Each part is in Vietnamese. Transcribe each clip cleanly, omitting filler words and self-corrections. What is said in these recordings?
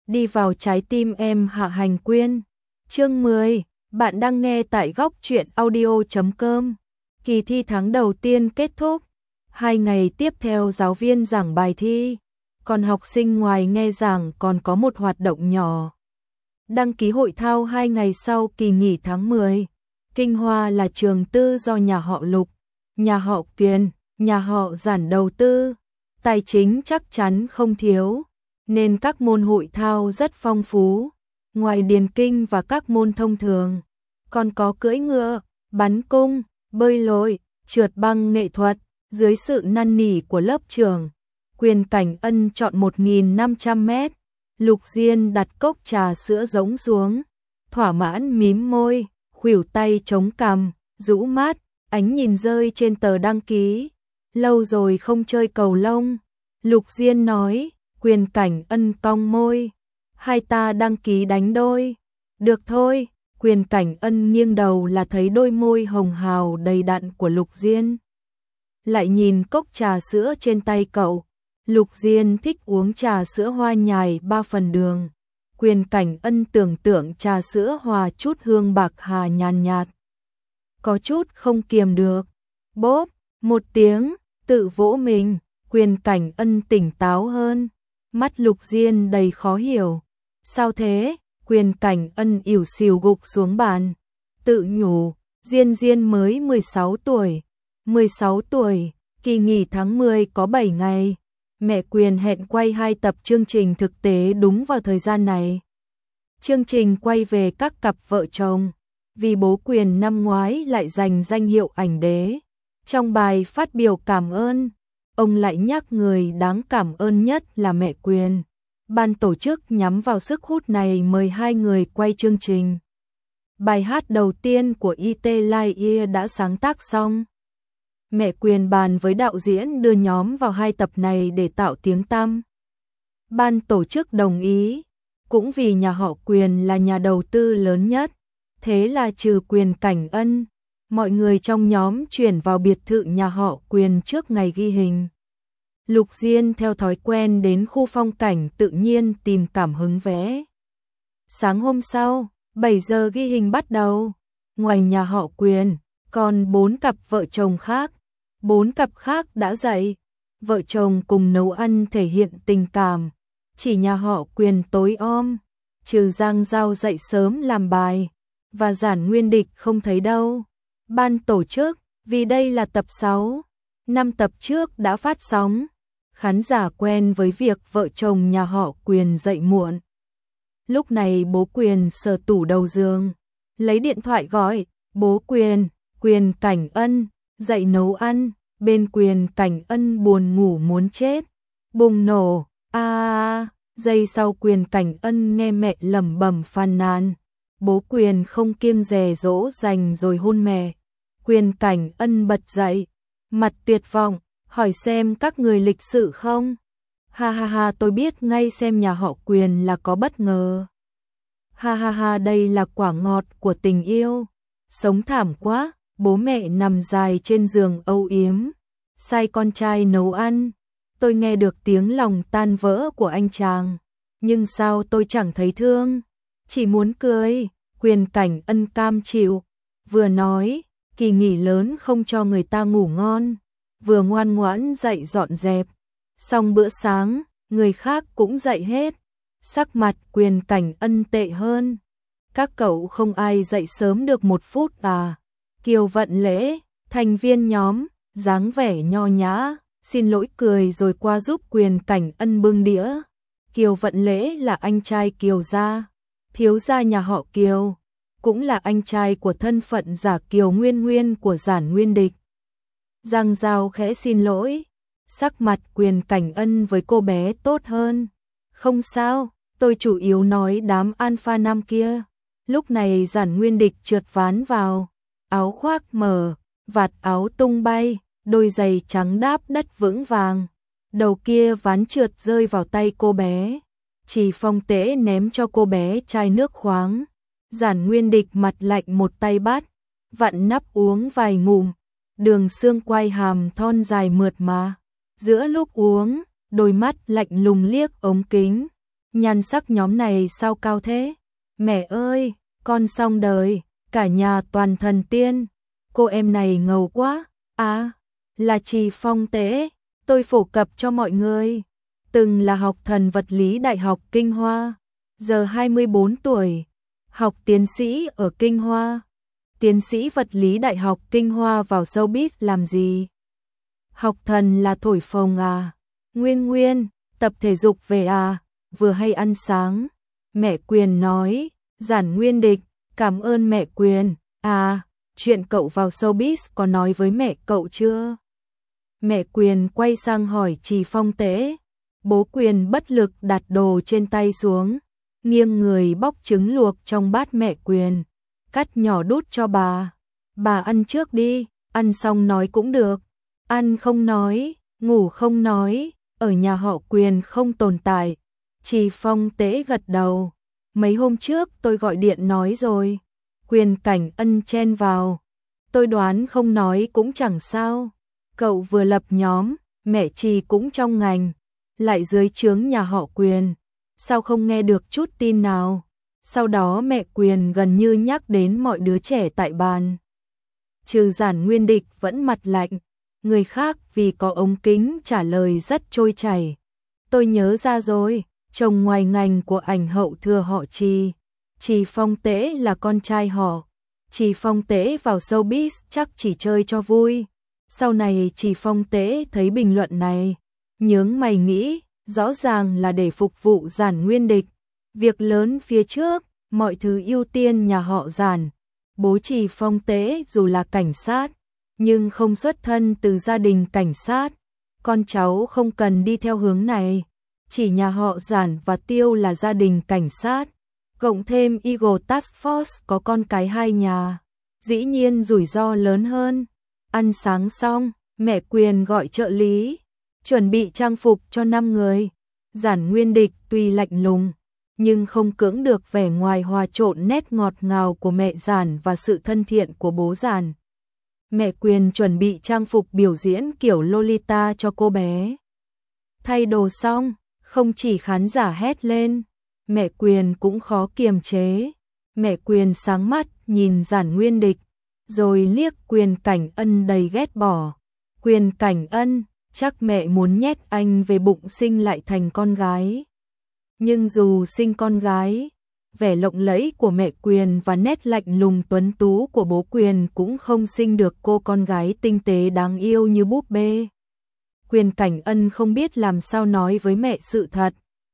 đi vào trái tim em Hạ Hành Quyên. Chương 10, bạn đang nghe tại góc truyện audio.com. Kỳ thi tháng đầu tiên kết thúc. 2 ngày tiếp theo giáo viên giảng bài thi, còn học sinh ngoài nghe giảng còn có một hoạt động nhỏ. Đăng ký hội thao 2 ngày sau kỳ nghỉ tháng 10. Kinh Hoa là trường tư do nhà họ Lục, nhà họ Kiền, nhà họ Giản đầu tư. Tài chính chắc chắn không thiếu, nên các môn hội thao rất phong phú. Ngoài điền kinh và các môn thông thường, còn có cưỡi ngựa, bắn cung, bơi lội, trượt băng nghệ thuật. Dưới sự năn nỉ của lớp trưởng, Quyền Cảnh Ân chọn 1.500 mét. Lục Diên đặt cốc trà sữa rỗng xuống, thỏa mãn mím môi, khuỷu tay chống cằm, rũ mắt, ánh nhìn rơi trên tờ đăng ký. Lâu rồi không chơi cầu lông. Lục Diên nói. Quyền Cảnh Ân cong môi. Hai ta đăng ký đánh đôi. Được thôi. Quyền Cảnh Ân nghiêng đầu là thấy đôi môi hồng hào đầy đặn của Lục Diên. Lại nhìn cốc trà sữa trên tay cậu. Lục Diên thích uống trà sữa hoa nhài 3 phần đường. Quyền Cảnh Ân tưởng tượng trà sữa hòa chút hương bạc hà nhàn nhạt. Có chút không kiềm được. Bốp, một tiếng, tự vỗ mình. Quyền Cảnh Ân tỉnh táo hơn. Mắt Lục Diên đầy khó hiểu. Sao thế? Quyền Cảnh Ân ỉu xìu gục xuống bàn. Tự nhủ, Diên Diên mới 16 tuổi. 16 tuổi, kỳ nghỉ tháng 10 có 7 ngày. Mẹ Quyền hẹn quay 2 tập chương trình thực tế đúng vào thời gian này. Chương trình quay về các cặp vợ chồng. Vì bố Quyền năm ngoái lại giành danh hiệu ảnh đế. Trong bài phát biểu cảm ơn, ông lại nhắc người đáng cảm ơn nhất là mẹ Quyền. Ban tổ chức nhắm vào sức hút này mời 2 người quay chương trình. Bài hát đầu tiên của IT Lai đã sáng tác xong. Mẹ Quyền bàn với đạo diễn đưa nhóm vào 2 tập này để tạo tiếng tăm. Ban tổ chức đồng ý, cũng vì nhà họ Quyền là nhà đầu tư lớn nhất. Thế là trừ Quyền Cảnh Ân, mọi người trong nhóm chuyển vào biệt thự nhà họ Quyền trước ngày ghi hình. Lục Diên theo thói quen đến khu phong cảnh tự nhiên tìm cảm hứng vẽ. Sáng hôm sau, 7 giờ ghi hình bắt đầu. Ngoài nhà họ Quyền, còn 4 cặp vợ chồng khác. 4 cặp khác đã dậy. Vợ chồng cùng nấu ăn thể hiện tình cảm. Chỉ nhà họ Quyền tối om, trừ Giang Giao dậy sớm làm bài, và Giản Nguyên Địch không thấy đâu. Ban tổ chức, vì đây là tập 6, 5 tập trước đã phát sóng. Khán giả quen với việc vợ chồng nhà họ Quyền dậy muộn. Lúc này bố Quyền sờ tủ đầu giường, lấy điện thoại gọi. Bố Quyền, Quyền Cảnh Ân, dậy nấu ăn. Bên Quyền Cảnh Ân buồn ngủ muốn chết. Bùng nổ, giây sau Quyền Cảnh Ân nghe mẹ lẩm bẩm phàn nàn. Bố Quyền không kiêng dè dỗ dành rồi hôn mẹ. Quyền Cảnh Ân bật dậy, mặt tuyệt vọng, hỏi xem các người lịch sự không? Ha ha ha, tôi biết ngay xem nhà họ Quyền là có bất ngờ. Ha ha ha, đây là quả ngọt của tình yêu. Sống thảm quá. Bố mẹ nằm dài trên giường âu yếm, sai con trai nấu ăn. Tôi nghe được tiếng lòng tan vỡ của anh chàng, nhưng sao tôi chẳng thấy thương, chỉ muốn cười. Quyền Cảnh Ân cam chịu, vừa nói kỳ nghỉ lớn không cho người ta ngủ ngon, vừa ngoan ngoãn dậy dọn dẹp. Xong bữa sáng, người khác cũng dậy hết. Sắc mặt Quyền Cảnh Ân tệ hơn. Các cậu không ai dậy sớm được 1 phút à? Kiều Vận Lễ, thành viên nhóm, dáng vẻ nho nhã, xin lỗi cười rồi qua giúp Quyền Cảnh Ân bưng đĩa. Kiều Vận Lễ là anh trai Kiều gia, thiếu gia nhà họ Kiều, cũng là anh trai của thân phận giả Kiều Nguyên Nguyên của Giản Nguyên Địch. Giang Giao khẽ xin lỗi, sắc mặt Quyền Cảnh Ân với cô bé tốt hơn. Không sao, tôi chủ yếu nói đám alpha nam kia. Lúc này Giản Nguyên Địch trượt ván vào. Áo khoác mở, vạt áo tung bay, đôi giày trắng đáp đất vững vàng. Đầu kia ván trượt rơi vào tay cô bé. Chỉ Phong Tế ném cho cô bé chai nước khoáng. Giản Nguyên Địch mặt lạnh một tay bắt, vặn nắp uống vài ngụm. Đường xương quai hàm thon dài mượt mà. Giữa lúc uống, đôi mắt lạnh lùng liếc ống kính. nhan sắc nhóm này sao cao thế? Mẹ ơi, con xong đời, cả nhà toàn thần tiên. Cô em này ngầu quá. À, là Trì Phong Tế, tôi phổ cập cho mọi người. Từng là học thần vật lý Đại học Kinh Hoa, giờ 24 tuổi, học tiến sĩ ở Kinh Hoa. Tiến sĩ vật lý Đại học Kinh Hoa vào showbiz làm gì? Học thần là thổi phồng à? Nguyên Nguyên, tập thể dục về à? Vừa hay ăn sáng. Mẹ Quyền nói, Giản Nguyên Địch, cảm ơn mẹ Quyền. À, chuyện cậu vào showbiz có nói với mẹ cậu chưa? Mẹ Quyền quay sang hỏi Trì Phong Tế. Bố Quyền bất lực đặt đồ trên tay xuống, nghiêng người bóc trứng luộc trong bát mẹ Quyền, cắt nhỏ đút cho bà. Bà ăn trước đi, ăn xong nói cũng được. Ăn không nói, ngủ không nói, ở nhà họ Quyền không tồn tại. Trì Phong Tế gật đầu. Mấy hôm trước tôi gọi điện nói rồi. Quyền Cảnh Ân chen vào. Tôi đoán không nói cũng chẳng sao. Cậu vừa lập nhóm, mẹ Trì cũng trong ngành, lại dưới trướng nhà họ Quyền. Sao không nghe được chút tin nào? Sau đó mẹ Quyền gần như nhắc đến mọi đứa trẻ tại bàn. Trừ Giản Nguyên Địch vẫn mặt lạnh, người khác vì có ống kính trả lời rất trôi chảy. Tôi nhớ ra rồi, chồng ngoài ngành của ảnh hậu thừa họ Trì. Trì Phong Tế là con trai họ. Trì Phong Tế vào showbiz chắc chỉ chơi cho vui. Sau này Trì Phong Tế thấy bình luận này, nhướng mày nghĩ, rõ ràng là để phục vụ Giản Nguyên Địch. Việc lớn phía trước, mọi thứ ưu tiên nhà họ Giản. Bố Trì Phong Tế dù là cảnh sát, nhưng không xuất thân từ gia đình cảnh sát. Con cháu không cần đi theo hướng này. Chỉ nhà họ Giản và Tiêu là gia đình cảnh sát. Cộng thêm Eagle Task Force có con cái hai nhà. Dĩ nhiên rủi ro lớn hơn. Ăn sáng xong, mẹ Quyền gọi trợ lý, chuẩn bị trang phục cho 5 người. Giản Nguyên Địch tuy lạnh lùng, nhưng không cưỡng được vẻ ngoài hòa trộn nét ngọt ngào của mẹ Giản và sự thân thiện của bố Giản. Mẹ Quyền chuẩn bị trang phục biểu diễn kiểu Lolita cho cô bé. Thay đồ xong, không chỉ khán giả hét lên, mẹ Quyền cũng khó kiềm chế. Mẹ Quyền sáng mắt nhìn Giản Nguyên Địch, rồi liếc Quyền Cảnh Ân đầy ghét bỏ. Quyền Cảnh Ân, chắc mẹ muốn nhét anh về bụng sinh lại thành con gái. Nhưng dù sinh con gái, vẻ lộng lẫy của mẹ Quyền và nét lạnh lùng tuấn tú của bố Quyền cũng không sinh được cô con gái tinh tế đáng yêu như búp bê. Quyền Cảnh Ân không biết làm sao nói với mẹ sự thật.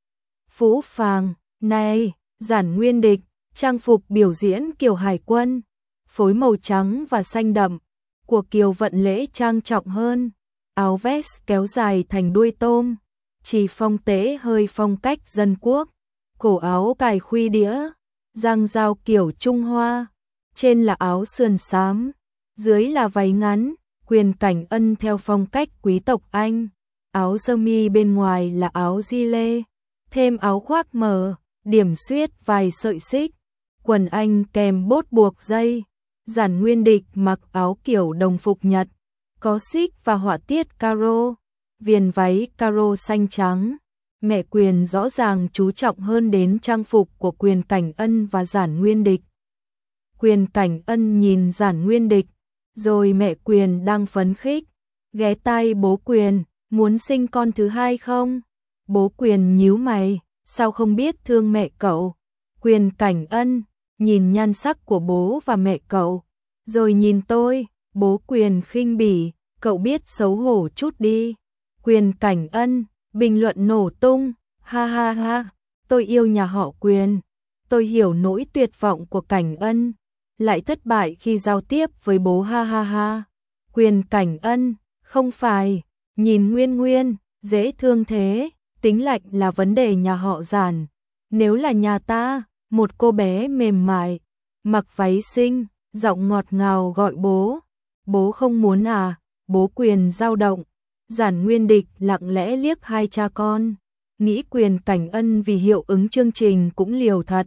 Phũ phàng, này, Giản Nguyên Địch, trang phục biểu diễn kiểu hải quân, phối màu trắng và xanh đậm, của Kiều Vận Lễ trang trọng hơn, áo vest kéo dài thành đuôi tôm, Trì Phong Tế hơi phong cách dân quốc, cổ áo cài khuy đĩa, giang dao kiểu Trung Hoa, trên là áo sườn xám, dưới là váy ngắn. Quyền Cảnh Ân theo phong cách quý tộc Anh, áo sơ mi bên ngoài là áo gilet, thêm áo khoác mở, điểm xuyết vài sợi xích, quần Anh kèm bốt buộc dây. Giản Nguyên Địch mặc áo kiểu đồng phục Nhật, có xích và họa tiết caro, viền váy caro xanh trắng. Mẹ Quyền rõ ràng chú trọng hơn đến trang phục của Quyền Cảnh Ân và Giản Nguyên Địch. Quyền Cảnh Ân nhìn Giản Nguyên Địch, rồi mẹ Quyền đang phấn khích, ghé tai bố Quyền, muốn sinh con thứ hai không? Bố Quyền nhíu mày, sao không biết thương mẹ cậu? Quyền Cảnh Ân nhìn nhan sắc của bố và mẹ cậu, rồi nhìn tôi. Bố Quyền khinh bỉ, cậu biết xấu hổ chút đi. Quyền Cảnh Ân bình luận nổ tung, ha ha ha, tôi yêu nhà họ Quyền, tôi hiểu nỗi tuyệt vọng của Cảnh Ân, lại thất bại khi giao tiếp với bố, ha ha ha. Quyền Cảnh Ân, không phải, nhìn Nguyên Nguyên, dễ thương thế, tính lạnh là vấn đề nhà họ Giản. Nếu là nhà ta, một cô bé mềm mại, mặc váy xinh, giọng ngọt ngào gọi bố. Bố không muốn à? Bố Quyền dao động. Giản Nguyên Địch lặng lẽ liếc hai cha con, nghĩ Quyền Cảnh Ân vì hiệu ứng chương trình cũng liều thật.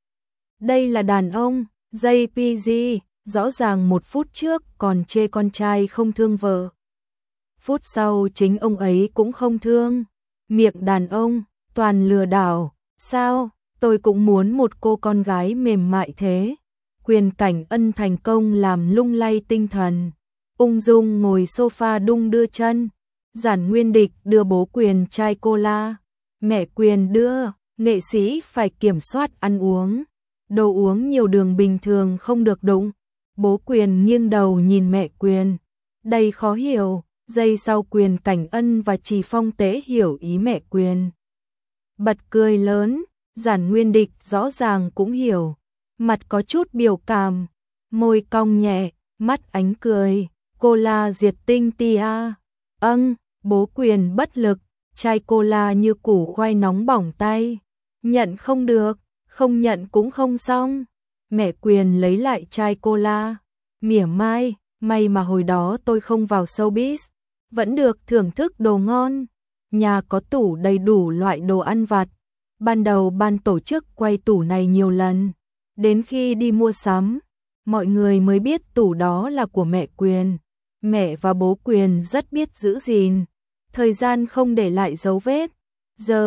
Đây là đàn ông, JPG, rõ ràng 1 phút trước còn chê con trai không thương vợ. Phút sau chính ông ấy cũng không thương. Miệng đàn ông, toàn lừa đảo, Sao, tôi cũng muốn một cô con gái mềm mại thế. Quyền Cảnh Ân thành công làm lung lay tinh thần. Ung dung ngồi sofa đung đưa chân. Giản Nguyên Địch đưa bố Quyền chai cola. Mẹ Quyền đưa, nghệ sĩ phải kiểm soát ăn uống. Đồ uống nhiều đường bình thường không được đụng. Bố Quyền nghiêng đầu nhìn mẹ Quyền. Đây khó hiểu, giây sau Quyền Cảnh Ân và Trì Phong Tế hiểu ý mẹ Quyền. Bật cười lớn, Giản Nguyên Địch rõ ràng cũng hiểu. Mặt có chút biểu cảm, môi cong nhẹ, mắt ánh cười. Cola diệt tinh tia. Bố Quyền bất lực, chai cola như củ khoai nóng bỏng tay. Nhận không được, không nhận cũng không xong. Mẹ Quyền lấy lại chai cola, mỉa mai, may mà hồi đó tôi không vào showbiz, vẫn được thưởng thức đồ ngon. Nhà có tủ đầy đủ loại đồ ăn vặt. Ban đầu ban tổ chức quay tủ này nhiều lần. Đến khi đi mua sắm, mọi người mới biết tủ đó là của mẹ Quyền. Mẹ và bố Quyền rất biết giữ gìn. Thời gian không để lại dấu vết. Giờ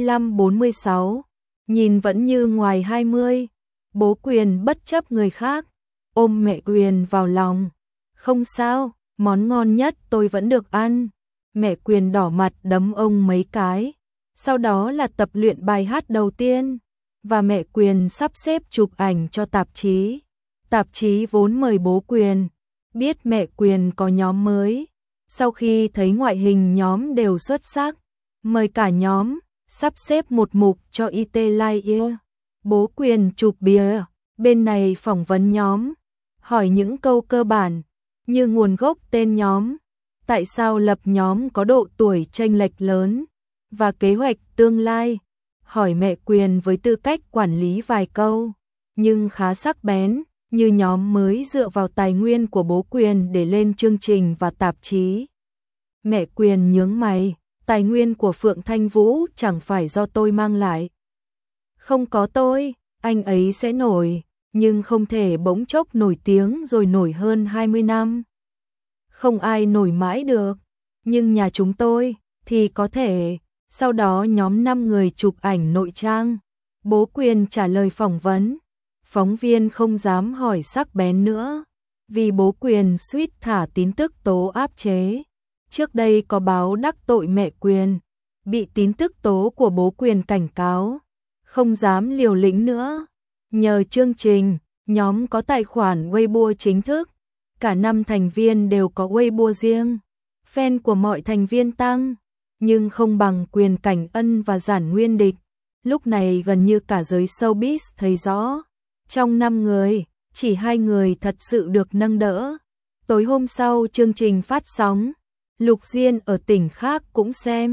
45-46, nhìn vẫn như ngoài 20. Bố Quyền bất chấp người khác, ôm mẹ Quyền vào lòng. Không sao, món ngon nhất tôi vẫn được ăn. Mẹ Quyền đỏ mặt đấm ông mấy cái. Sau đó là tập luyện bài hát đầu tiên. Và mẹ Quyền sắp xếp chụp ảnh cho tạp chí. Tạp chí vốn mời bố Quyền. Biết mẹ Quyền có nhóm mới. Sau khi thấy ngoại hình nhóm đều xuất sắc, mời cả nhóm, sắp xếp một mục cho IT Live. Bố Quyền chụp bìa, bên này phỏng vấn nhóm, hỏi những câu cơ bản, như nguồn gốc tên nhóm, tại sao lập nhóm có độ tuổi chênh lệch lớn, và kế hoạch tương lai. Hỏi mẹ Quyền với tư cách quản lý vài câu, nhưng khá sắc bén, như nhóm mới dựa vào tài nguyên của bố Quyền để lên chương trình và tạp chí. Mẹ Quyền nhướng mày, tài nguyên của Phượng Thanh Vũ chẳng phải do tôi mang lại. Không có tôi, anh ấy sẽ nổi, nhưng không thể bỗng chốc nổi tiếng rồi nổi hơn 20 năm. Không ai nổi mãi được, nhưng nhà chúng tôi thì có thể. Sau đó nhóm 5 người chụp ảnh nội trang. Bố Quyền trả lời phỏng vấn. Phóng viên không dám hỏi sắc bén nữa, vì bố Quyền suýt thả tin tức tố áp chế. Trước đây có báo đắc tội mẹ Quyền, bị tin tức tố của bố Quyền cảnh cáo, không dám liều lĩnh nữa. Nhờ chương trình, nhóm có tài khoản Weibo chính thức, cả 5 thành viên đều có Weibo riêng. Fan của mọi thành viên tăng, nhưng không bằng Quyền Cảnh Ân và Giản Nguyên Địch. Lúc này gần như cả giới showbiz thấy rõ, trong 5 người, chỉ 2 người thật sự được nâng đỡ. Tối hôm sau chương trình phát sóng, Lục Diên ở tỉnh khác cũng xem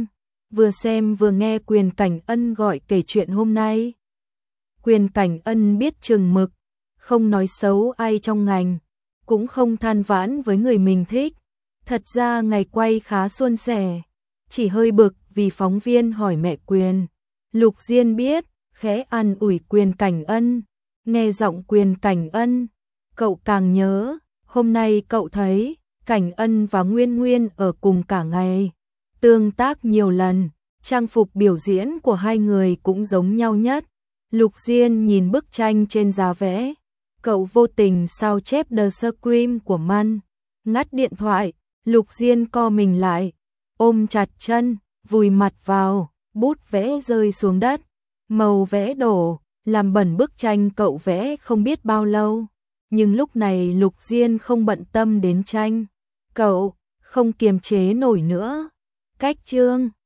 vừa nghe Quyền Cảnh Ân gọi kể chuyện hôm nay. Quyền Cảnh Ân biết chừng mực, không nói xấu ai trong ngành, cũng không than vãn với người mình thích. Thật ra ngày quay khá suôn sẻ, chỉ hơi bực vì phóng viên hỏi mẹ Quyền. Lục Diên biết, khẽ an ủi Quyền Cảnh Ân. Nghe giọng Quyền Cảnh Ân, cậu càng nhớ, hôm nay cậu thấy Cảnh Ân và Nguyên Nguyên ở cùng cả ngày, tương tác nhiều lần, trang phục biểu diễn của hai người cũng giống nhau nhất. Lục Diên nhìn bức tranh trên giá vẽ, cậu vô tình sao chép The Scream của Man. Ngắt điện thoại, Lục Diên co mình lại, ôm chặt chân, vùi mặt vào, bút vẽ rơi xuống đất, màu vẽ đổ, làm bẩn bức tranh cậu vẽ không biết bao lâu. Nhưng lúc này Lục Diên không bận tâm đến tranh, cậu không kiềm chế nổi nữa. Cách chương